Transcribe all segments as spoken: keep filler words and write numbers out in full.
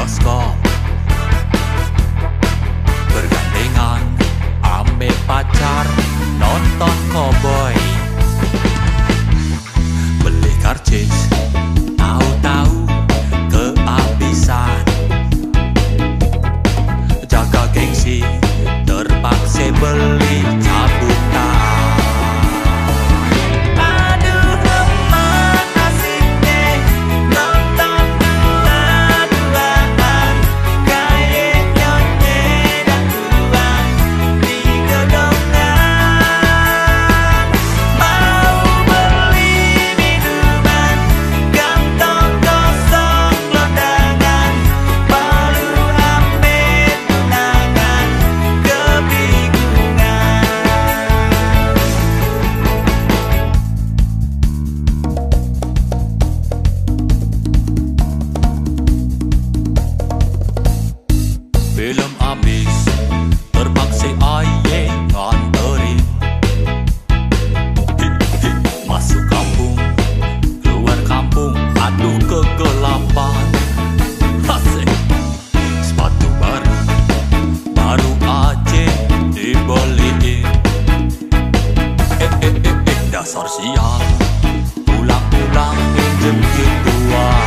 bioskop, bergandengan ambil pacar nonton koboi, beli karcis tahu-tahu kehabisan, jaga gengsi terpaksa beli cabutan. Film habis, terpaksa aye nganterin. Masuk kampung, keluar kampung, aduh kegelapan. Asik, sepatu baru, baru aja dibeliin. Eh eh eh eh, dasar sial, pulang-pulang pinjem gituan.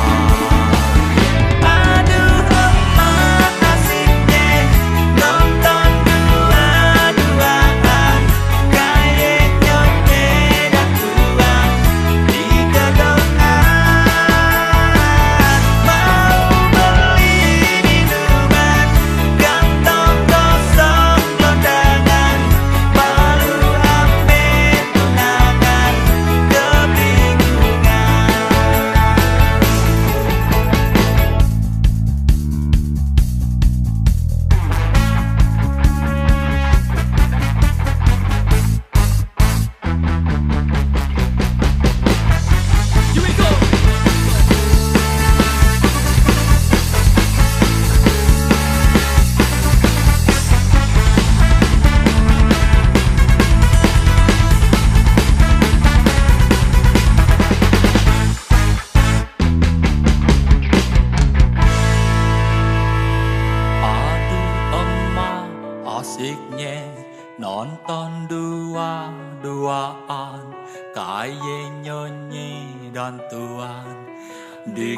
Asiknya nonton dua-duaan, kayak nyonyi dan tuan di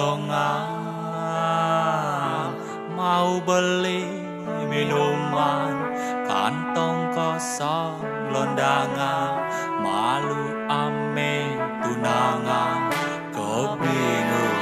gedongan. Mau beli minuman, kantong kosong londangan, malu ame tunangan, kebingungan.